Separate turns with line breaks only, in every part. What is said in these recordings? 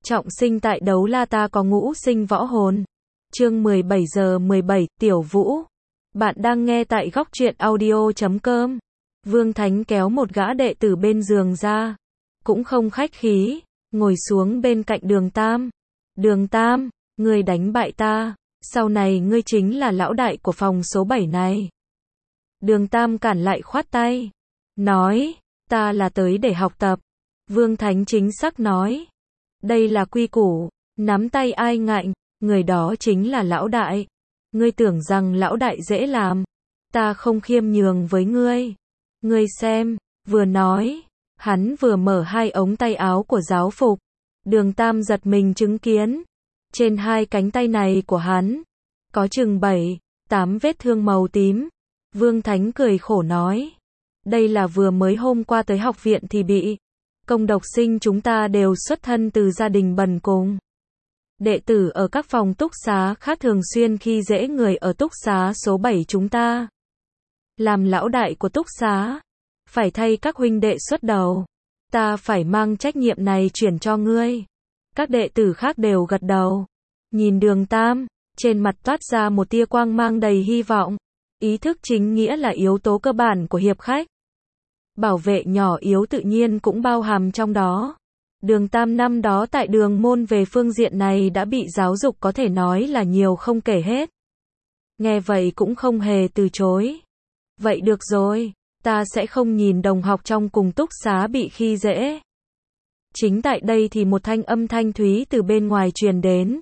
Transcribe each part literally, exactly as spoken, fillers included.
Trọng sinh tại Đấu La ta có ngũ sinh võ hồn. Chương mười bảy giờ mười bảy, Tiểu Vũ. Bạn đang nghe tại góc truyện audio chấm com. Vương Thánh kéo một gã đệ tử bên giường ra. Cũng không khách khí, ngồi xuống bên cạnh Đường Tam. Đường Tam, ngươi đánh bại ta, sau này ngươi chính là lão đại của phòng số bảy này. Đường Tam cản lại khoát tay. Nói, ta là tới để học tập. Vương Thánh chính xác nói. Đây là quy củ, nắm tay ai ngạnh, người đó chính là lão đại. Ngươi tưởng rằng lão đại dễ làm, ta không khiêm nhường với ngươi. Ngươi xem, vừa nói, hắn vừa mở hai ống tay áo của giáo phục. Đường Tam giật mình chứng kiến, trên hai cánh tay này của hắn, có chừng bảy, tám vết thương màu tím. Vương Thánh cười khổ nói, đây là vừa mới hôm qua tới học viện thì bị. Công độc sinh chúng ta đều xuất thân từ gia đình bần cùng. Đệ tử ở các phòng túc xá khác thường xuyên khi dễ người ở túc xá số bảy chúng ta. Làm lão đại của túc xá, phải thay các huynh đệ xuất đầu. Ta phải mang trách nhiệm này chuyển cho ngươi. Các đệ tử khác đều gật đầu. Nhìn Đường Tam, trên mặt toát ra một tia quang mang đầy hy vọng. Ý thức chính nghĩa là yếu tố cơ bản của hiệp khách. Bảo vệ nhỏ yếu tự nhiên cũng bao hàm trong đó. Đường Tam năm đó tại Đường Môn về phương diện này đã bị giáo dục có thể nói là nhiều không kể hết. Nghe vậy cũng không hề từ chối. Vậy được rồi, ta sẽ không nhìn đồng học trong cùng túc xá bị khi dễ. Chính tại đây thì một thanh âm thanh thúy từ bên ngoài truyền đến.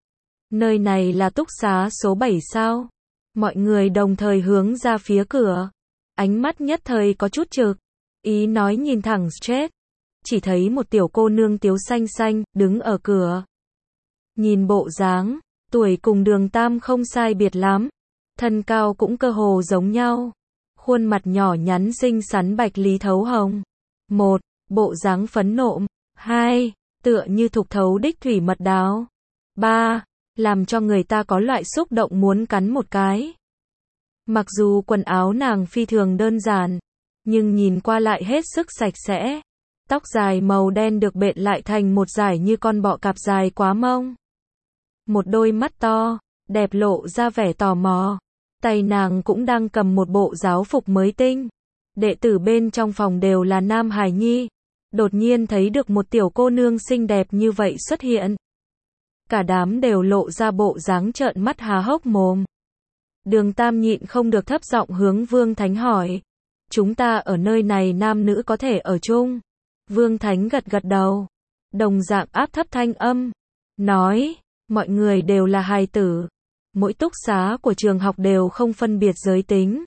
Nơi này là túc xá số bảy sao? Mọi người đồng thời hướng ra phía cửa. Ánh mắt nhất thời có chút trực. Ý nói nhìn thẳng straight. Chỉ thấy một tiểu cô nương tiếu xanh xanh, đứng ở cửa. Nhìn bộ dáng, tuổi cùng Đường Tam không sai biệt lắm. Thân cao cũng cơ hồ giống nhau. Khuôn mặt nhỏ nhắn xinh xắn bạch lý thấu hồng. Một, bộ dáng phấn nộm. Hai, tựa như thục thấu đích thủy mật đáo. Ba, làm cho người ta có loại xúc động muốn cắn một cái. Mặc dù quần áo nàng phi thường đơn giản, nhưng nhìn qua lại hết sức sạch sẽ. Tóc dài màu đen được bện lại thành một dải như con bọ cạp dài quá mông. Một đôi mắt to, đẹp lộ ra vẻ tò mò. Tay nàng cũng đang cầm một bộ giáo phục mới tinh. Đệ tử bên trong phòng đều là nam hài nhi. Đột nhiên thấy được một tiểu cô nương xinh đẹp như vậy xuất hiện. Cả đám đều lộ ra bộ dáng trợn mắt há hốc mồm. Đường Tam nhịn không được thấp giọng hướng Vương Thánh hỏi. Chúng ta ở nơi này nam nữ có thể ở chung. Vương Thánh gật gật đầu. Đồng dạng áp thấp thanh âm. Nói, mọi người đều là hài tử. Mỗi túc xá của trường học đều không phân biệt giới tính.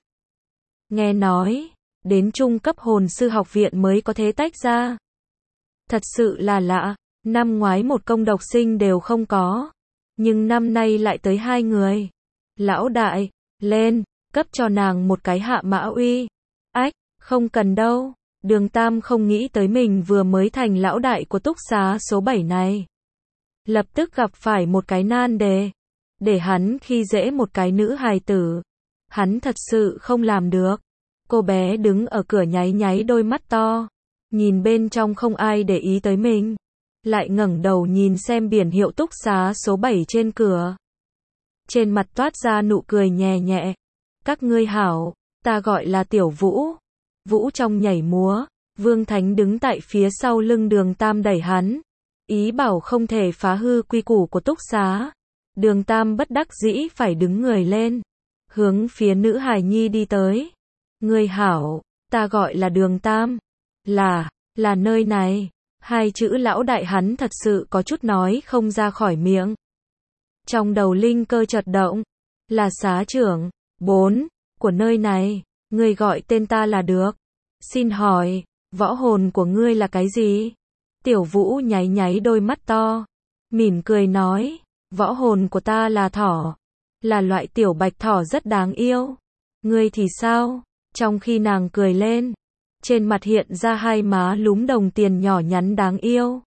Nghe nói, đến trung cấp hồn sư học viện mới có thể tách ra. Thật sự là lạ, năm ngoái một công độc sinh đều không có. Nhưng năm nay lại tới hai người. Lão đại, lên, cấp cho nàng một cái hạ mã uy. Ách, không cần đâu. Đường Tam không nghĩ tới mình vừa mới thành lão đại của túc xá số bảy này. Lập tức gặp phải một cái nan đề. Để hắn khi dễ một cái nữ hài tử. Hắn thật sự không làm được. Cô bé đứng ở cửa nháy nháy đôi mắt to. Nhìn bên trong không ai để ý tới mình. Lại ngẩng đầu nhìn xem biển hiệu túc xá số bảy trên cửa. Trên mặt toát ra nụ cười nhẹ nhẹ. Các ngươi hảo, ta gọi là Tiểu Vũ. Vũ trong nhảy múa, Vương Thánh đứng tại phía sau lưng Đường Tam đẩy hắn. Ý bảo không thể phá hư quy củ của túc xá. Đường Tam bất đắc dĩ phải đứng người lên. Hướng phía nữ hài nhi đi tới. Ngươi hảo, ta gọi là Đường Tam. Là, là nơi này. Hai chữ lão đại hắn thật sự có chút nói không ra khỏi miệng. Trong đầu linh cơ chợt động. Là xá trưởng, bốn, của nơi này. Ngươi gọi tên ta là được. Xin hỏi, võ hồn của ngươi là cái gì? Tiểu Vũ nháy nháy đôi mắt to. Mỉm cười nói, võ hồn của ta là thỏ. Là loại tiểu bạch thỏ rất đáng yêu. Ngươi thì sao? Trong khi nàng cười lên, trên mặt hiện ra hai má lúm đồng tiền nhỏ nhắn đáng yêu.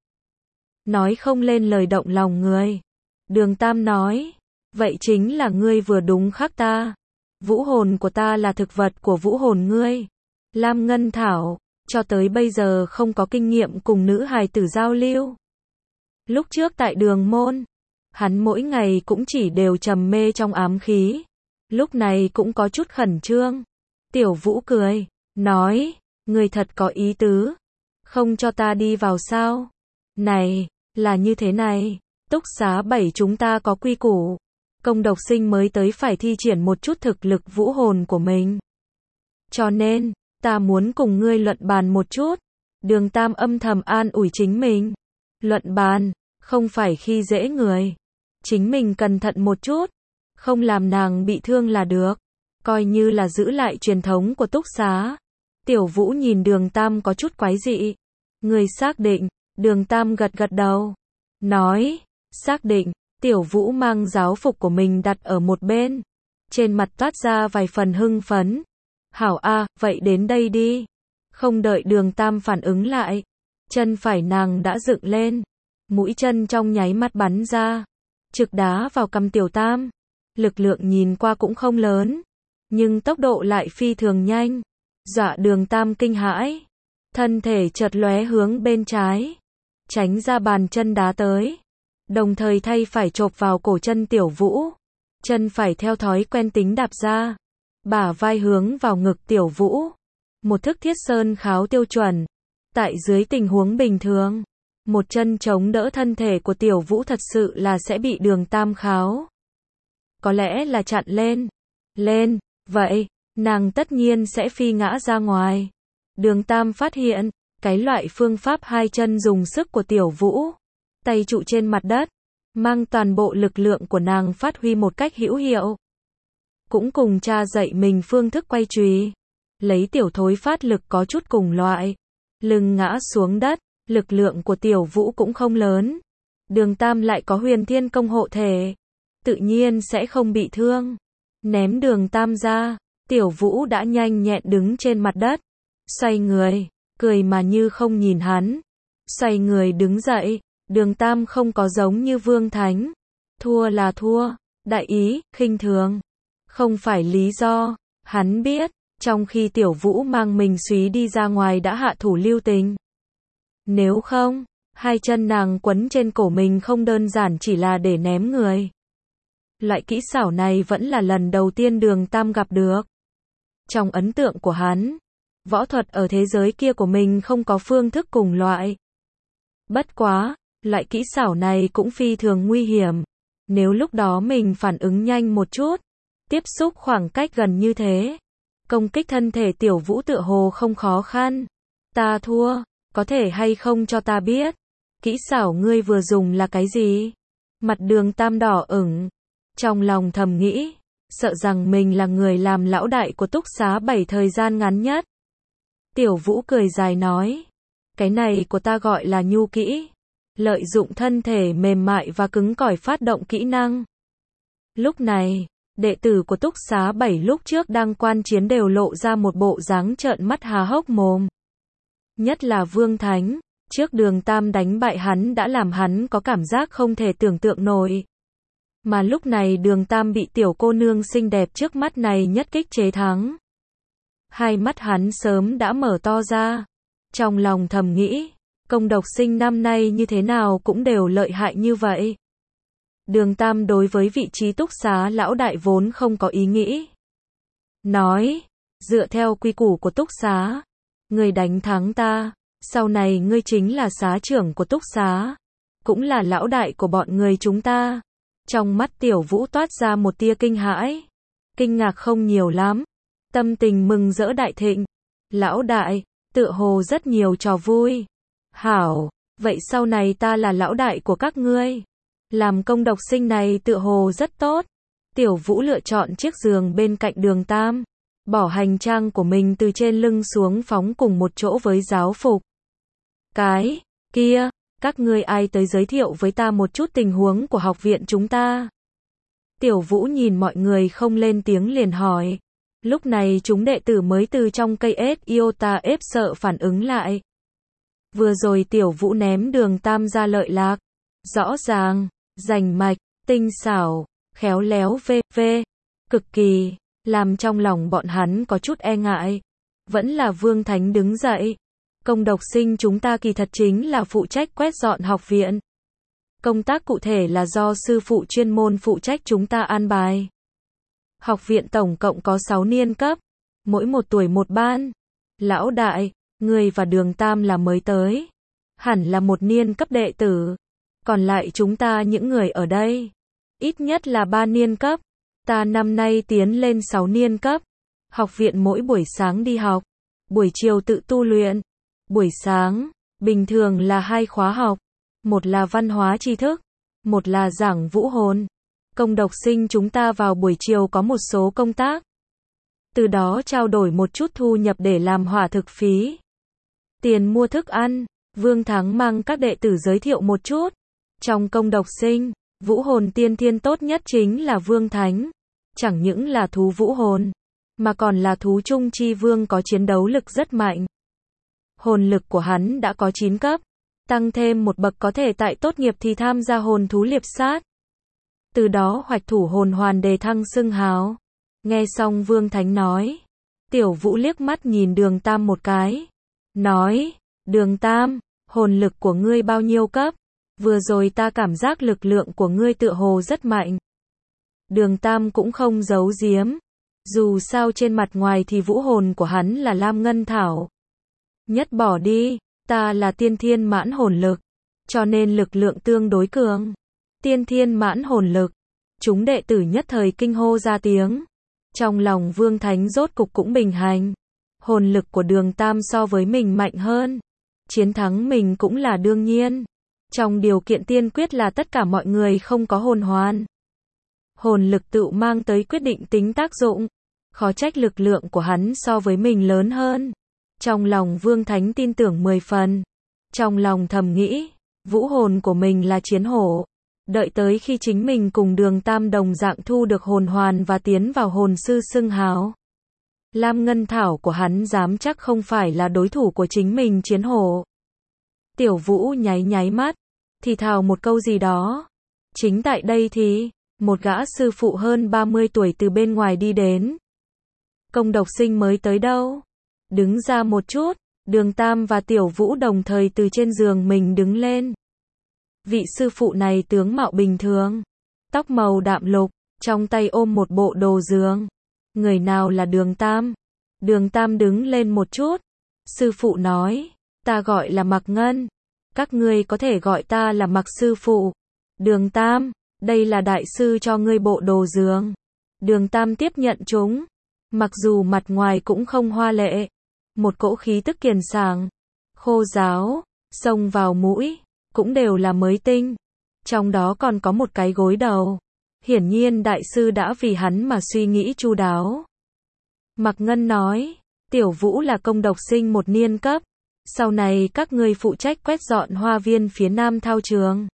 Nói không lên lời động lòng người. Đường Tam nói, vậy chính là ngươi vừa đúng khác ta. Vũ hồn của ta là thực vật của vũ hồn ngươi. Lam Ngân Thảo, cho tới bây giờ không có kinh nghiệm cùng nữ hài tử giao lưu. Lúc trước tại đường môn, hắn mỗi ngày cũng chỉ đều trầm mê trong ám khí. Lúc này cũng có chút khẩn trương. Tiểu Vũ cười, nói, người thật có ý tứ. Không cho ta đi vào sao? Này, là như thế này. Túc xá bảy chúng ta có quy củ. Công độc sinh mới tới phải thi triển một chút thực lực vũ hồn của mình. Cho nên, ta muốn cùng ngươi luận bàn một chút. Đường Tam âm thầm an ủi chính mình. Luận bàn, không phải khi dễ người. Chính mình cẩn thận một chút. Không làm nàng bị thương là được. Coi như là giữ lại truyền thống của túc xá. Tiểu Vũ nhìn Đường Tam có chút quái dị. Người xác định. Đường Tam gật gật đầu. Nói, xác định. Tiểu Vũ mang giáo phục của mình đặt ở một bên. Trên mặt toát ra vài phần hưng phấn. Hảo a, vậy đến đây đi. Không đợi Đường Tam phản ứng lại. Chân phải nàng đã dựng lên. Mũi chân trong nháy mắt bắn ra. Trực đá vào cằm Tiểu Tam. Lực lượng nhìn qua cũng không lớn. Nhưng tốc độ lại phi thường nhanh. Dọa Đường Tam kinh hãi. Thân thể chợt lóe hướng bên trái. Tránh ra bàn chân đá tới. Đồng thời thay phải chộp vào cổ chân Tiểu Vũ. Chân phải theo thói quen tính đạp ra. Bả vai hướng vào ngực Tiểu Vũ. Một thức thiết sơn kháo tiêu chuẩn. Tại dưới tình huống bình thường, một chân chống đỡ thân thể của Tiểu Vũ thật sự là sẽ bị Đường Tam kháo. Có lẽ là chặn lên. Lên, vậy, nàng tất nhiên sẽ phi ngã ra ngoài. Đường Tam phát hiện, cái loại phương pháp hai chân dùng sức của Tiểu Vũ. Tay trụ trên mặt đất, mang toàn bộ lực lượng của nàng phát huy một cách hữu hiệu. Cũng cùng cha dạy mình phương thức quay chùy. Lấy Tiểu Thối phát lực có chút cùng loại. Lưng ngã xuống đất, lực lượng của Tiểu Vũ cũng không lớn. Đường Tam lại có huyền thiên công hộ thể. Tự nhiên sẽ không bị thương. Ném Đường Tam ra, Tiểu Vũ đã nhanh nhẹn đứng trên mặt đất. Xoay người, cười mà như không nhìn hắn. Xoay người đứng dậy, Đường Tam không có giống như Vương Thánh. Thua là thua, đại ý, khinh thường. Không phải lý do, hắn biết, trong khi Tiểu Vũ mang mình súy đi ra ngoài đã hạ thủ lưu tình. Nếu không, hai chân nàng quấn trên cổ mình không đơn giản chỉ là để ném người. Loại kỹ xảo này vẫn là lần đầu tiên Đường Tam gặp được. Trong ấn tượng của hắn, võ thuật ở thế giới kia của mình không có phương thức cùng loại. Bất quá, loại kỹ xảo này cũng phi thường nguy hiểm. Nếu lúc đó mình phản ứng nhanh một chút, tiếp xúc khoảng cách gần như thế, công kích thân thể Tiểu Vũ tựa hồ không khó khăn. Ta thua, có thể hay không cho ta biết, kỹ xảo ngươi vừa dùng là cái gì? Mặt Đường Tam đỏ ửng, trong lòng thầm nghĩ, sợ rằng mình là người làm lão đại của túc xá bảy thời gian ngắn nhất. Tiểu Vũ cười dài nói, cái này của ta gọi là nhu kỹ, lợi dụng thân thể mềm mại và cứng cỏi phát động kỹ năng. Lúc này, đệ tử của túc xá bảy lúc trước đang quan chiến đều lộ ra một bộ dáng trợn mắt há hốc mồm. Nhất là Vương Thánh, trước Đường Tam đánh bại hắn đã làm hắn có cảm giác không thể tưởng tượng nổi. Mà lúc này Đường Tam bị tiểu cô nương xinh đẹp trước mắt này nhất kích chế thắng. Hai mắt hắn sớm đã mở to ra. Trong lòng thầm nghĩ, công độc sinh năm nay như thế nào cũng đều lợi hại như vậy. Đường Tam đối với vị trí túc xá lão đại vốn không có ý nghĩ. Nói, dựa theo quy củ của túc xá, ngươi đánh thắng ta, sau này ngươi chính là xá trưởng của túc xá, cũng là lão đại của bọn người chúng ta. Trong mắt Tiểu Vũ toát ra một tia kinh hãi. Kinh ngạc không nhiều lắm, tâm tình mừng rỡ đại thịnh. Lão đại, tựa hồ rất nhiều trò vui. Hảo, vậy sau này ta là lão đại của các ngươi. Làm công độc sinh này tựa hồ rất tốt. Tiểu Vũ lựa chọn chiếc giường bên cạnh Đường Tam, bỏ hành trang của mình từ trên lưng xuống phóng cùng một chỗ với giáo phục. Cái kia, các ngươi ai tới giới thiệu với ta một chút tình huống của học viện chúng ta? Tiểu Vũ nhìn mọi người không lên tiếng liền hỏi. Lúc này chúng đệ tử mới từ trong cây ếch iota ép sợ phản ứng lại. Vừa rồi Tiểu Vũ ném Đường Tam ra lợi lạc. Rõ ràng, rành mạch, tinh xảo, khéo léo vv. Cực kỳ, làm trong lòng bọn hắn có chút e ngại. Vẫn là Vương Thánh đứng dậy. Công độc sinh chúng ta kỳ thật chính là phụ trách quét dọn học viện. Công tác cụ thể là do sư phụ chuyên môn phụ trách chúng ta an bài. Học viện tổng cộng có sáu niên cấp, mỗi một tuổi một ban. Lão đại, người và Đường Tam là mới tới, hẳn là một niên cấp đệ tử. Còn lại chúng ta những người ở đây, ít nhất là ba niên cấp. Ta năm nay tiến lên sáu niên cấp. Học viện mỗi buổi sáng đi học, buổi chiều tự tu luyện. Buổi sáng, bình thường là hai khóa học, một là văn hóa tri thức, một là giảng vũ hồn. Công độc sinh chúng ta vào buổi chiều có một số công tác, từ đó trao đổi một chút thu nhập để làm hỏa thực phí, tiền mua thức ăn. Vương Thắng mang các đệ tử giới thiệu một chút. Trong công độc sinh, vũ hồn tiên thiên tốt nhất chính là Vương Thánh. Chẳng những là thú vũ hồn, mà còn là thú trung chi vương, có chiến đấu lực rất mạnh. Hồn lực của hắn đã có chín cấp, tăng thêm một bậc có thể tại tốt nghiệp thì tham gia hồn thú liệp sát. Từ đó hoạch thủ hồn hoàn đề thăng xưng hào. Nghe xong Vương Thánh nói, Tiểu Vũ liếc mắt nhìn Đường Tam một cái, nói, Đường Tam, hồn lực của ngươi bao nhiêu cấp? Vừa rồi ta cảm giác lực lượng của ngươi tựa hồ rất mạnh. Đường Tam cũng không giấu giếm, dù sao trên mặt ngoài thì vũ hồn của hắn là Lam Ngân Thảo. Nhất bỏ đi, ta là tiên thiên mãn hồn lực, cho nên lực lượng tương đối cường. Tiên thiên mãn hồn lực, chúng đệ tử nhất thời kinh hô ra tiếng. Trong lòng Vương Thánh rốt cục cũng bình hành. Hồn lực của Đường Tam so với mình mạnh hơn, chiến thắng mình cũng là đương nhiên. Trong điều kiện tiên quyết là tất cả mọi người không có hồn hoàn. Hồn lực tự mang tới quyết định tính tác dụng, khó trách lực lượng của hắn so với mình lớn hơn. Trong lòng Vương Thánh tin tưởng mười phần. Trong lòng thầm nghĩ, vũ hồn của mình là chiến hổ. Đợi tới khi chính mình cùng Đường Tam đồng dạng thu được hồn hoàn và tiến vào hồn sư xưng hào, Lam Ngân Thảo của hắn dám chắc không phải là đối thủ của chính mình chiến hổ. Tiểu Vũ nháy nháy mắt, thì thào một câu gì đó. Chính tại đây thì, một gã sư phụ hơn ba mươi tuổi từ bên ngoài đi đến. Công độc sinh mới tới đâu? Đứng ra một chút. Đường Tam và Tiểu Vũ đồng thời từ trên giường mình đứng lên. Vị sư phụ này tướng mạo bình thường, tóc màu đạm lục, trong tay ôm một bộ đồ giường. Người nào là Đường Tam? Đường Tam đứng lên một chút. Sư phụ nói, ta gọi là Mạc Ngân. Các ngươi có thể gọi ta là Mạc sư phụ. Đường Tam, đây là đại sư cho ngươi bộ đồ giường. Đường Tam tiếp nhận chúng. Mặc dù mặt ngoài cũng không hoa lệ, một cỗ khí tức kiền sàng, khô ráo, xông vào mũi, cũng đều là mới tinh. Trong đó còn có một cái gối đầu. Hiển nhiên đại sư đã vì hắn mà suy nghĩ chu đáo. Mạc Ngân nói, Tiểu Vũ là công độc sinh một niên cấp. Sau này các ngươi phụ trách quét dọn hoa viên phía nam thao trường.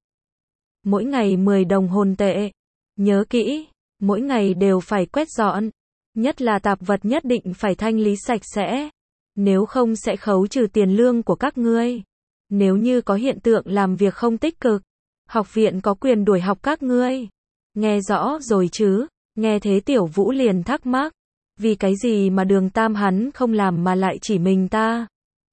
Mỗi ngày mười đồng hồn tệ. Nhớ kỹ, mỗi ngày đều phải quét dọn. Nhất là tạp vật nhất định phải thanh lý sạch sẽ. Nếu không sẽ khấu trừ tiền lương của các ngươi. Nếu như có hiện tượng làm việc không tích cực, học viện có quyền đuổi học các ngươi. Nghe rõ rồi chứ? Nghe thế Tiểu Vũ liền thắc mắc. Vì cái gì mà Đường Tam hắn không làm mà lại chỉ mình ta?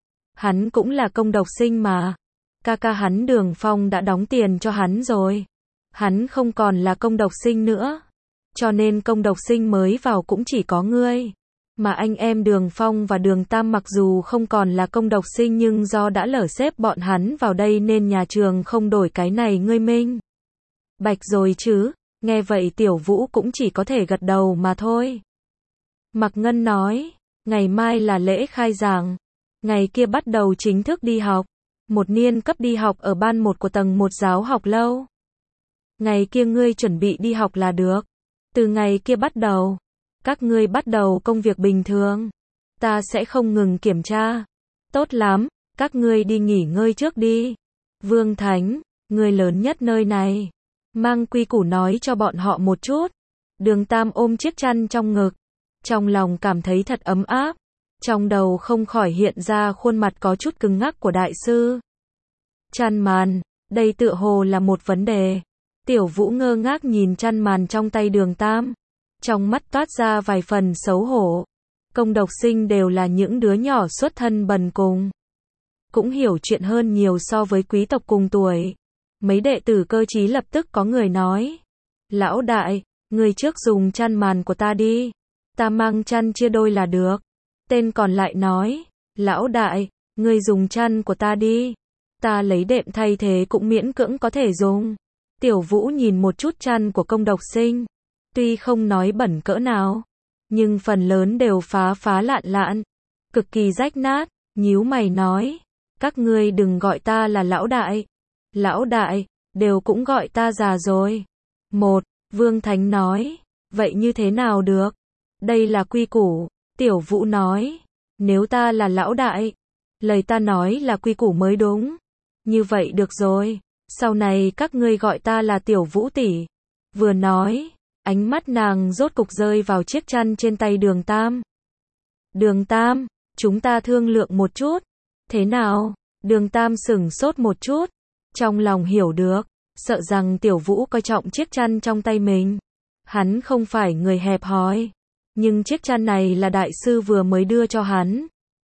Hắn cũng là công độc sinh mà. Ca ca hắn Đường Phong đã đóng tiền cho hắn rồi. Hắn không còn là công độc sinh nữa. Cho nên công độc sinh mới vào cũng chỉ có ngươi. Mà anh em Đường Phong và Đường Tam mặc dù không còn là công độc sinh nhưng do đã lỡ xếp bọn hắn vào đây nên nhà trường không đổi cái này ngươi minh bạch rồi chứ? Nghe vậy Tiểu Vũ cũng chỉ có thể gật đầu mà thôi. Mạc Ngân nói, ngày mai là lễ khai giảng. Ngày kia bắt đầu chính thức đi học. Một niên cấp đi học ở ban một của tầng một giáo học lâu. Ngày kia ngươi chuẩn bị đi học là được. Từ ngày kia bắt đầu, các ngươi bắt đầu công việc bình thường. Ta sẽ không ngừng kiểm tra. Tốt lắm, các ngươi đi nghỉ ngơi trước đi. Vương Thánh, ngươi lớn nhất nơi này. Mang quy củ nói cho bọn họ một chút. Đường Tam ôm chiếc chăn trong ngực. Trong lòng cảm thấy thật ấm áp. Trong đầu không khỏi hiện ra khuôn mặt có chút cứng ngắc của đại sư. Chăn màn, đây tựa hồ là một vấn đề. Tiểu Vũ ngơ ngác nhìn chăn màn trong tay Đường Tam. Trong mắt toát ra vài phần xấu hổ. Công độc sinh đều là những đứa nhỏ xuất thân bần cùng. Cũng hiểu chuyện hơn nhiều so với quý tộc cùng tuổi. Mấy đệ tử cơ trí lập tức có người nói. Lão đại, người trước dùng chăn màn của ta đi. Ta mang chăn chia đôi là được. Tên còn lại nói. Lão đại, người dùng chăn của ta đi. Ta lấy đệm thay thế cũng miễn cưỡng có thể dùng. Tiểu Vũ nhìn một chút chăn của công độc sinh. Tuy không nói bẩn cỡ nào, nhưng phần lớn đều phá phá lạn lạn, cực kỳ rách nát, nhíu mày nói. Các ngươi đừng gọi ta là lão đại. Lão đại, đều cũng gọi ta già rồi. Một, Vương Thánh nói. Vậy như thế nào được? Đây là quy củ. Tiểu Vũ nói. Nếu ta là lão đại, lời ta nói là quy củ mới đúng. Như vậy được rồi. Sau này các ngươi gọi ta là Tiểu Vũ tỷ. Vừa nói, ánh mắt nàng rốt cục rơi vào chiếc chăn trên tay Đường Tam. Đường Tam, chúng ta thương lượng một chút. Thế nào? Đường Tam sửng sốt một chút. Trong lòng hiểu được, sợ rằng Tiểu Vũ coi trọng chiếc chăn trong tay mình. Hắn không phải người hẹp hòi, nhưng chiếc chăn này là đại sư vừa mới đưa cho hắn.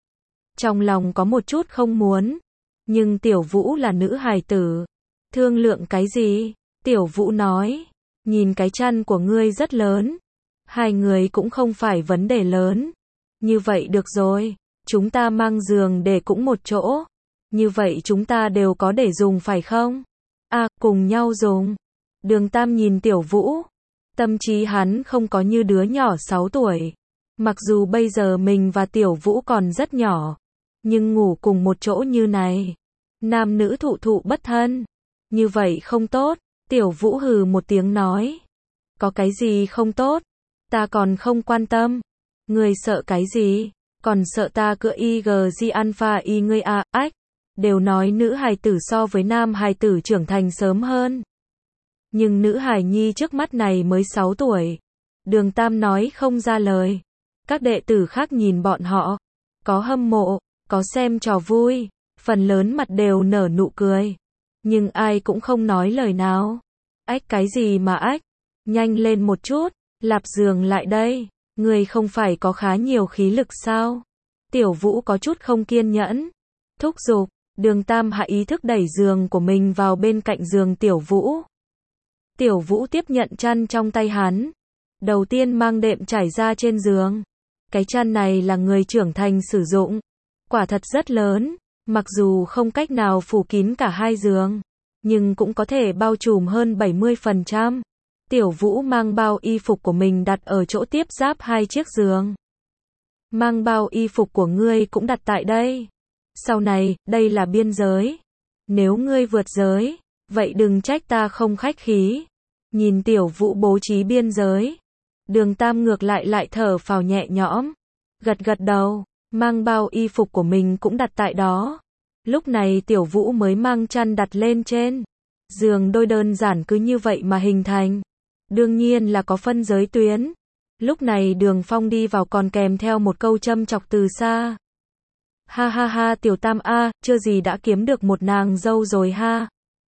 Trong lòng có một chút không muốn, nhưng Tiểu Vũ là nữ hài tử. Thương lượng cái gì? Tiểu Vũ nói, nhìn cái chăn của ngươi rất lớn. Hai người cũng không phải vấn đề lớn. Như vậy được rồi, chúng ta mang giường để cũng một chỗ. Như vậy chúng ta đều có để dùng phải không? À, cùng nhau dùng. Đường Tam nhìn Tiểu Vũ. Tâm trí hắn không có như đứa nhỏ sáu tuổi. Mặc dù bây giờ mình và Tiểu Vũ còn rất nhỏ, nhưng ngủ cùng một chỗ như này, nam nữ thụ thụ bất thân, như vậy không tốt. Tiểu Vũ hừ một tiếng nói. Có cái gì không tốt? Ta còn không quan tâm. Người sợ cái gì? Còn sợ ta cựa i gi alpha y ngươi à, ách. Đều nói nữ hài tử so với nam hài tử trưởng thành sớm hơn. Nhưng nữ hài nhi trước mắt này mới sáu tuổi. Đường Tam nói không ra lời. Các đệ tử khác nhìn bọn họ. Có hâm mộ, có xem trò vui. Phần lớn mặt đều nở nụ cười. Nhưng ai cũng không nói lời nào. Ách cái gì mà ách? Nhanh lên một chút, lạp giường lại đây. Người không phải có khá nhiều khí lực sao? Tiểu Vũ có chút không kiên nhẫn. Thúc giục, Đường Tam hạ ý thức đẩy giường của mình vào bên cạnh giường Tiểu Vũ. Tiểu Vũ tiếp nhận chăn trong tay hắn. Đầu tiên mang đệm trải ra trên giường. Cái chăn này là người trưởng thành sử dụng. Quả thật rất lớn. Mặc dù không cách nào phủ kín cả hai giường, nhưng cũng có thể bao trùm hơn bảy mươi phần trăm. Tiểu Vũ mang bao y phục của mình đặt ở chỗ tiếp giáp hai chiếc giường. Mang bao y phục của ngươi cũng đặt tại đây. Sau này, đây là biên giới. Nếu ngươi vượt giới, vậy đừng trách ta không khách khí. Nhìn Tiểu Vũ bố trí biên giới, Đường Tam ngược lại lại thở phào nhẹ nhõm. Gật gật đầu, mang bao y phục của mình cũng đặt tại đó. Lúc này Tiểu Vũ mới mang chăn đặt lên trên. Giường đôi đơn giản cứ như vậy mà hình thành. Đương nhiên là có phân giới tuyến. Lúc này Đường Phong đi vào còn kèm theo một câu châm chọc từ xa. Ha ha ha Tiểu Tam a, chưa gì đã kiếm được một nàng dâu rồi ha.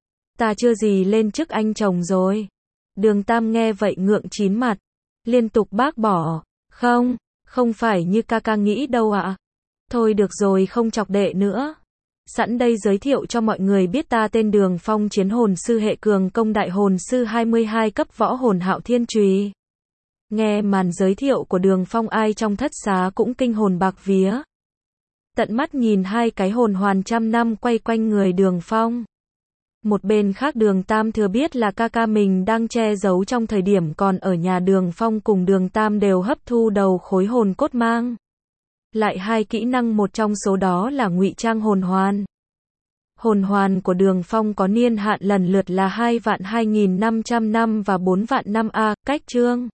Ta chưa gì lên chức anh chồng rồi. Đường Tam nghe vậy ngượng chín mặt, liên tục bác bỏ. Không, không phải như ca ca nghĩ đâu ạ. À. Thôi được rồi không chọc đệ nữa. Sẵn đây giới thiệu cho mọi người biết ta tên Đường Phong, chiến hồn sư hệ cường công, đại hồn sư hai mươi hai cấp, võ hồn Hạo Thiên Chùy. Nghe màn giới thiệu của Đường Phong ai trong thất xá cũng kinh hồn bạc vía. Tận mắt nhìn hai cái hồn hoàn trăm năm quay quanh người Đường Phong. Một bên khác Đường Tam thừa biết là ca ca mình đang che giấu trong thời điểm còn ở nhà. Đường Phong cùng Đường Tam đều hấp thu đầu khối hồn cốt mang lại hai kỹ năng, một trong số đó là ngụy trang hồn hoàn. Hồn hoàn của Đường Phong có niên hạn lần lượt là hai vạn hai nghìn năm trăm năm và bốn vạn năm a. Cách chương